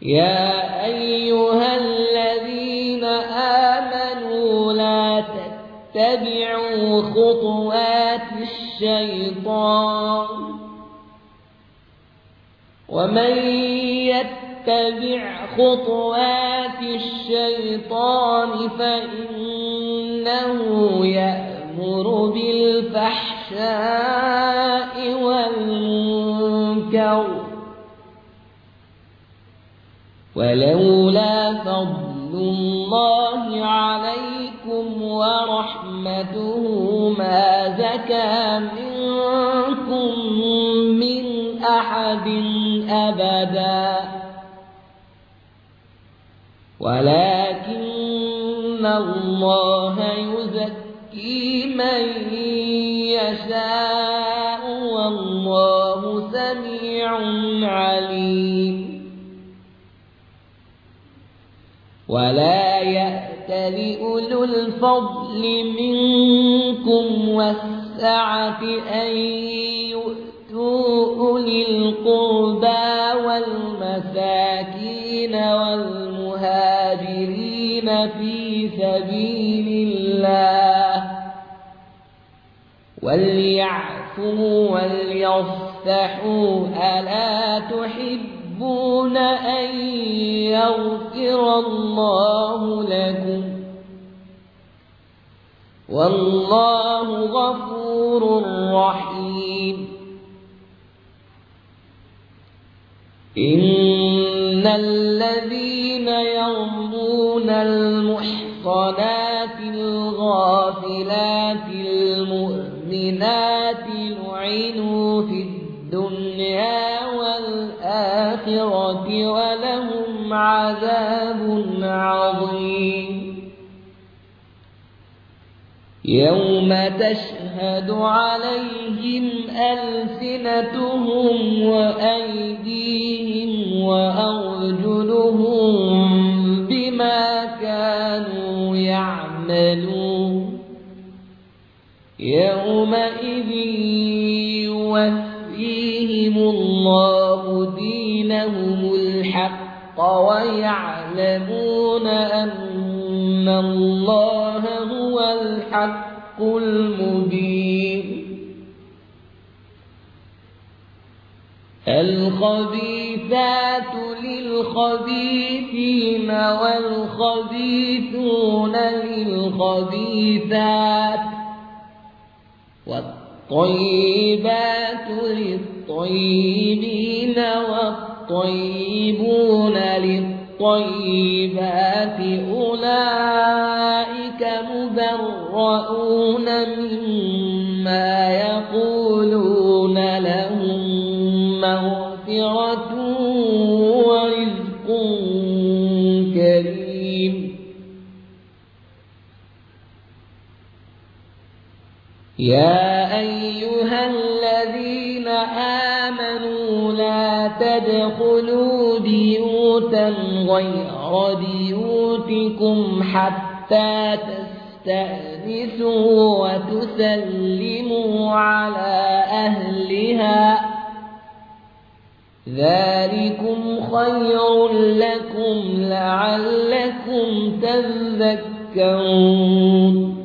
يا أيها الذين آمنوا لا تتبعوا خطوات الشيطان ومن يتبع خطوات الشيطان فإنه يأمر بالفحشاء والمنكر ولولا فضل الله عليكم ورحمته ما زكى منكم من أحد أبدا ولكن الله يزكي من يشاء والله سميع عليم ولا يأتل أولو الفضل منكم والسعة أن يؤتوا أولي القربى والمساكين والمهاجرين في سبيل الله وليعفوا وليصفحوا ألا تحبون أن يغفر الله لكم والله غفور رحيم إن الذين يرمون المحصنات الغافلات المؤمنات لعنوا في الدنيا والآخرة ولهم عذاب عظيم يوم تشهد عليهم ألسنتهم وأيديهم وأرجلهم بما كانوا يعملون يومئذ يوفيهم الله دينهم الحق ويعلمون أن الله هو الحق المبين الخبيثات للخبيثين والخبيثون للخبيثات والطيبات للطيبين والطيبون للطيبات أولئك مبرؤون مما يقولون لهم مغفرة ورزق كريم يا أيها الذين آمنوا لا تدخلوا بيوتا غير بيوتكم حتى تستأنسوا وتسلموا على أهلها ذلكم خير لكم لعلكم تذكرون